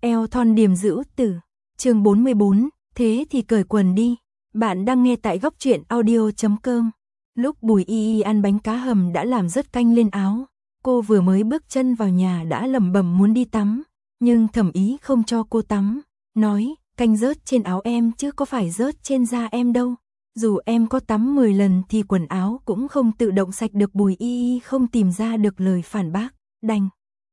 eo thon điềm dữ tử. Chương 44, thế thì cởi quần đi. Bạn đang nghe tại góc truyện audio.com. Lúc Bùi Y Y ăn bánh cá hầm đã làm rớt canh lên áo. Cô vừa mới bước chân vào nhà đã lẩm bẩm muốn đi tắm, nhưng Thẩm Ý không cho cô tắm, nói, canh rớt trên áo em chứ có phải rớt trên da em đâu. Dù em có tắm 10 lần thì quần áo cũng không tự động sạch được. Bùi Y Y không tìm ra được lời phản bác, đành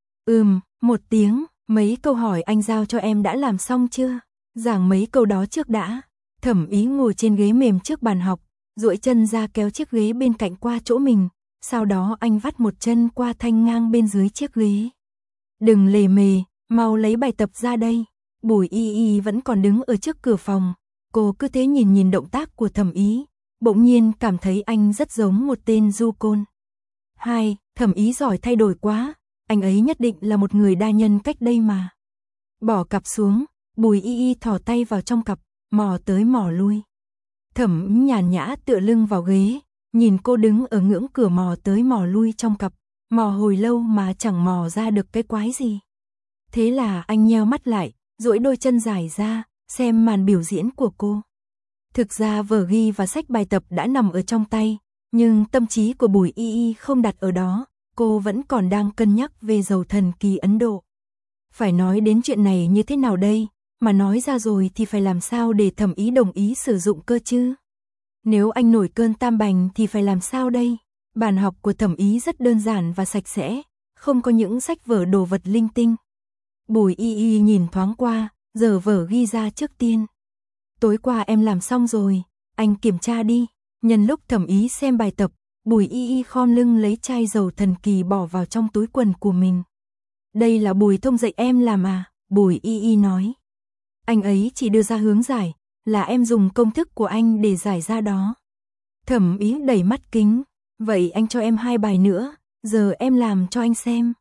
một tiếng. Mấy câu hỏi anh giao cho em đã làm xong chưa? Giảng mấy câu đó trước đã. Thẩm Ý ngồi trên ghế mềm trước bàn học, duỗi chân ra kéo chiếc ghế bên cạnh qua chỗ mình, sau đó anh vắt một chân qua thanh ngang bên dưới chiếc ghế. Đừng lề mề, mau lấy bài tập ra đây. Bùi Y Y vẫn còn đứng ở trước cửa phòng, cô cứ thế nhìn động tác của Thẩm Ý, bỗng nhiên cảm thấy anh rất giống một tên du côn. Thẩm Ý giỏi thay đổi quá, anh ấy nhất định là một người đa nhân cách đây mà. Bỏ cặp xuống, Bùi Y Y thò tay vào trong cặp, mò tới mò lui. Thẩm Ý nhàn nhã tựa lưng vào ghế, nhìn cô đứng ở ngưỡng cửa mò tới mò lui trong cặp, mò hồi lâu mà chẳng mò ra được cái quái gì. Thế là anh nheo mắt lại, duỗi đôi chân dài ra, xem màn biểu diễn của cô. Thực ra vở ghi và sách bài tập đã nằm ở trong tay, nhưng tâm trí của Bùi Y Y không đặt ở đó, cô vẫn còn đang cân nhắc về dầu thần kỳ Ấn Độ. Phải nói đến chuyện này như thế nào đây, mà nói ra rồi thì phải làm sao để Thẩm Ý đồng ý sử dụng cơ chứ? Nếu anh nổi cơn tam bành thì phải làm sao đây? Bàn học của Thẩm Ý rất đơn giản và sạch sẽ, không có những sách vở đồ vật linh tinh. Bùi Y Y nhìn thoáng qua, giở vở ghi ra trước tiên. Tối qua em làm xong rồi, anh kiểm tra đi. Nhân lúc Thẩm Ý xem bài tập, Bùi Y Y khom lưng lấy chai dầu thần kỳ bỏ vào trong túi quần của mình. Đây là Bùi Thông dạy em làm à? Bùi Y Y nói. Anh ấy chỉ đưa ra hướng giải, là em dùng công thức của anh để giải ra đó. Thẩm Ý đẩy mắt kính. Vậy anh cho em 2 bài nữa, giờ em làm cho anh xem.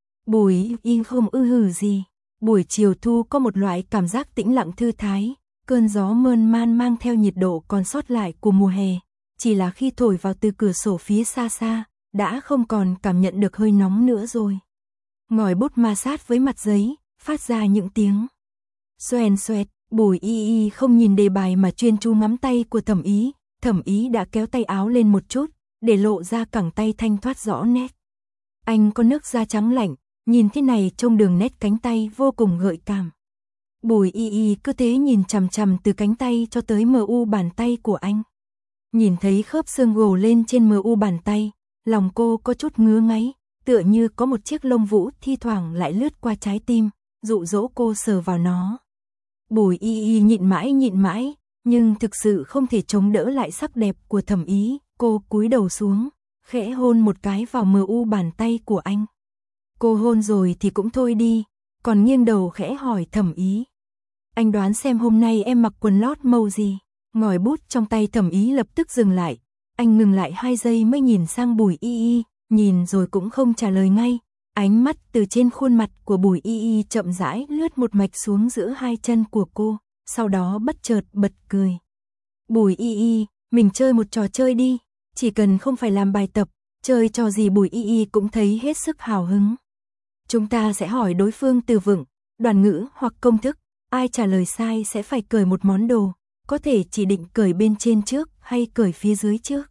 Bùi Y không hử gì. Buổi chiều thu có một loại cảm giác tĩnh lặng thư thái, cơn gió mơn man mang theo nhiệt độ còn sót lại của mùa hè. Chỉ là khi thổi vào từ cửa sổ phía xa xa, đã không còn cảm nhận được hơi nóng nữa rồi. Ngòi bút ma sát với mặt giấy, phát ra những tiếng xoèn xoẹt. Bùi Y Y không nhìn đề bài mà chuyên chú ngắm tay của Thẩm Ý. Thẩm Ý đã kéo tay áo lên một chút, để lộ ra cẳng tay thanh thoát rõ nét. Anh có nước da trắng lạnh, nhìn thế này trông đường nét cánh tay vô cùng gợi cảm. Bùi Y Y cứ thế nhìn chằm chằm từ cánh tay cho tới mu bàn tay của anh. Nhìn thấy khớp xương gồ lên trên mu bàn tay, lòng cô có chút ngứa ngáy, tựa như có một chiếc lông vũ thi thoảng lại lướt qua trái tim, dụ dỗ cô sờ vào nó. Bùi Y Y nhịn mãi, nhưng thực sự không thể chống đỡ lại sắc đẹp của Thẩm Ý, cô cúi đầu xuống, khẽ hôn một cái vào mu bàn tay của anh. Cô hôn rồi thì cũng thôi đi, còn nghiêng đầu khẽ hỏi Thẩm Ý. Anh đoán xem hôm nay em mặc quần lót màu gì? Ngòi bút trong tay Thẩm Ý lập tức dừng lại, anh ngừng lại 2 giây mới nhìn sang Bùi Y Y, nhìn rồi cũng không trả lời ngay. Ánh mắt từ trên khuôn mặt của Bùi Y Y chậm rãi lướt một mạch xuống giữa 2 chân của cô, sau đó bất chợt bật cười. Bùi Y Y, mình chơi một trò chơi đi, chỉ cần không phải làm bài tập, chơi trò gì Bùi Y Y cũng thấy hết sức hào hứng. Chúng ta sẽ hỏi đối phương từ vựng, đoàn ngữ hoặc công thức, ai trả lời sai sẽ phải cởi một món đồ, có thể chỉ định cởi bên trên trước hay cởi phía dưới trước.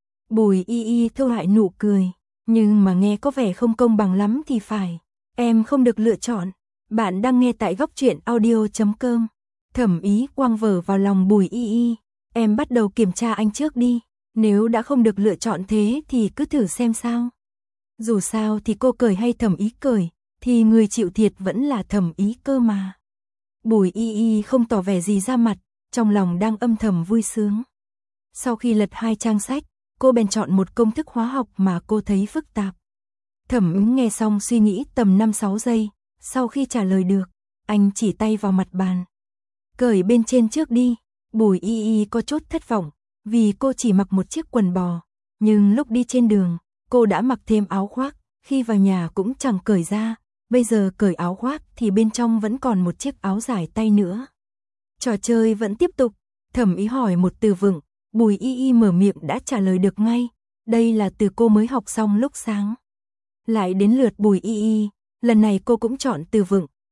Bùi Y Y thu lại nụ cười. Nhưng mà nghe có vẻ không công bằng lắm thì phải. Em không được lựa chọn. Bạn đang nghe tại góc truyện audio.com. Thẩm Ý quăng vở vào lòng Bùi Y Y. Em bắt đầu kiểm tra anh trước đi. Nếu đã không được lựa chọn thế thì cứ thử xem sao. Dù sao thì cô cởi hay Thẩm Ý cởi, thì người chịu thiệt vẫn là Thẩm Ý cơ mà. Bùi Y Y không tỏ vẻ gì ra mặt, trong lòng đang âm thầm vui sướng. Sau khi lật 2 trang sách, cô bèn chọn một công thức hóa học mà cô thấy phức tạp. Thẩm Ứng nghe xong suy nghĩ tầm 5-6 giây, sau khi trả lời được, anh chỉ tay vào mặt bàn. Cởi bên trên trước đi. Bùi Y Y có chút thất vọng, vì cô chỉ mặc một chiếc quần bò, nhưng lúc đi trên đường, cô đã mặc thêm áo khoác, khi vào nhà cũng chẳng cởi ra, bây giờ cởi áo khoác thì bên trong vẫn còn một chiếc áo dài tay nữa. Trò chơi vẫn tiếp tục, Thẩm Ý hỏi một từ vựng, Bùi Y Y mở miệng đã trả lời được ngay, đây là từ cô mới học xong lúc sáng. Lại đến lượt Bùi Y Y, lần này cô cũng chọn từ vựng,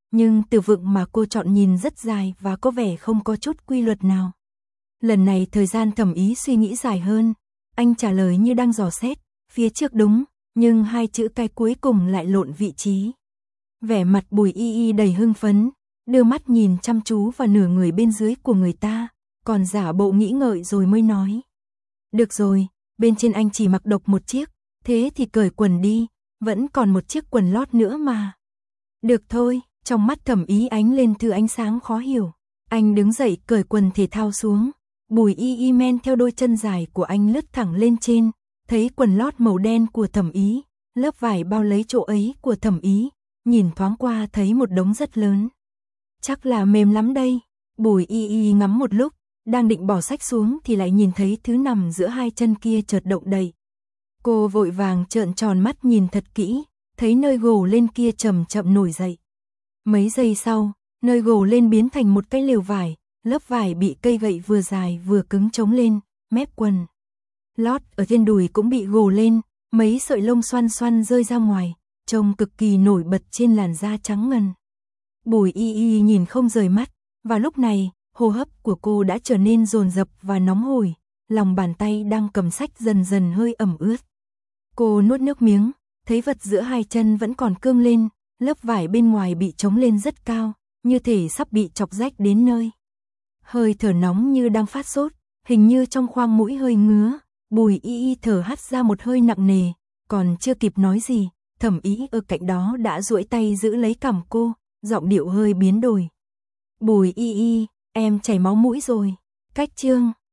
nhưng từ vựng mà cô chọn nhìn rất dài và có vẻ không có chút quy luật nào. Lần này thời gian Thẩm Ý suy nghĩ dài hơn, anh trả lời như đang dò xét, phía trước đúng, nhưng hai chữ cái cuối cùng lại lộn vị trí. Vẻ mặt Bùi Y Y đầy hưng phấn, đưa mắt nhìn chăm chú vào nửa người bên dưới của người ta, còn giả bộ nghĩ ngợi rồi mới nói. Được rồi, bên trên anh chỉ mặc độc một chiếc, thế thì cởi quần đi, vẫn còn một chiếc quần lót nữa mà. Được thôi, trong mắt Thẩm Ý ánh lên thứ ánh sáng khó hiểu. Anh đứng dậy cởi quần thể thao xuống, Bùi Y Y men theo đôi chân dài của anh lướt thẳng lên trên, thấy quần lót màu đen của Thẩm Ý, lớp vải bao lấy chỗ ấy của Thẩm Ý, nhìn thoáng qua thấy một đống rất lớn. Chắc là mềm lắm đây. Bùi Y Y ngắm một lúc, đang định bỏ sách xuống thì lại nhìn thấy thứ nằm giữa hai chân kia chợt động đậy. Cô vội vàng trợn tròn mắt nhìn thật kỹ, thấy nơi gồ lên kia chậm chậm nổi dậy. Mấy giây sau, nơi gồ lên biến thành một cái lều vải, lớp vải bị cây gậy vừa dài vừa cứng chống lên, mép quần lót ở trên đùi cũng bị gồ lên, mấy sợi lông xoăn xoăn rơi ra ngoài, trông cực kỳ nổi bật trên làn da trắng ngần. Bùi Y Y nhìn không rời mắt, và lúc này, hô hấp của cô đã trở nên dồn dập và nóng hổi, lòng bàn tay đang cầm sách dần dần hơi ẩm ướt. Cô nuốt nước miếng, thấy vật giữa hai chân vẫn còn cương lên, lớp vải bên ngoài bị chống lên rất cao, như thể sắp bị chọc rách đến nơi. Hơi thở nóng như đang phát sốt, hình như trong khoang mũi hơi ngứa, Bùi Y Y thở hắt ra một hơi nặng nề, còn chưa kịp nói gì, Thẩm Ý ở cạnh đó đã duỗi tay giữ lấy cằm cô, giọng điệu hơi biến đổi. Bùi Y Y, em chảy máu mũi rồi. Cách chương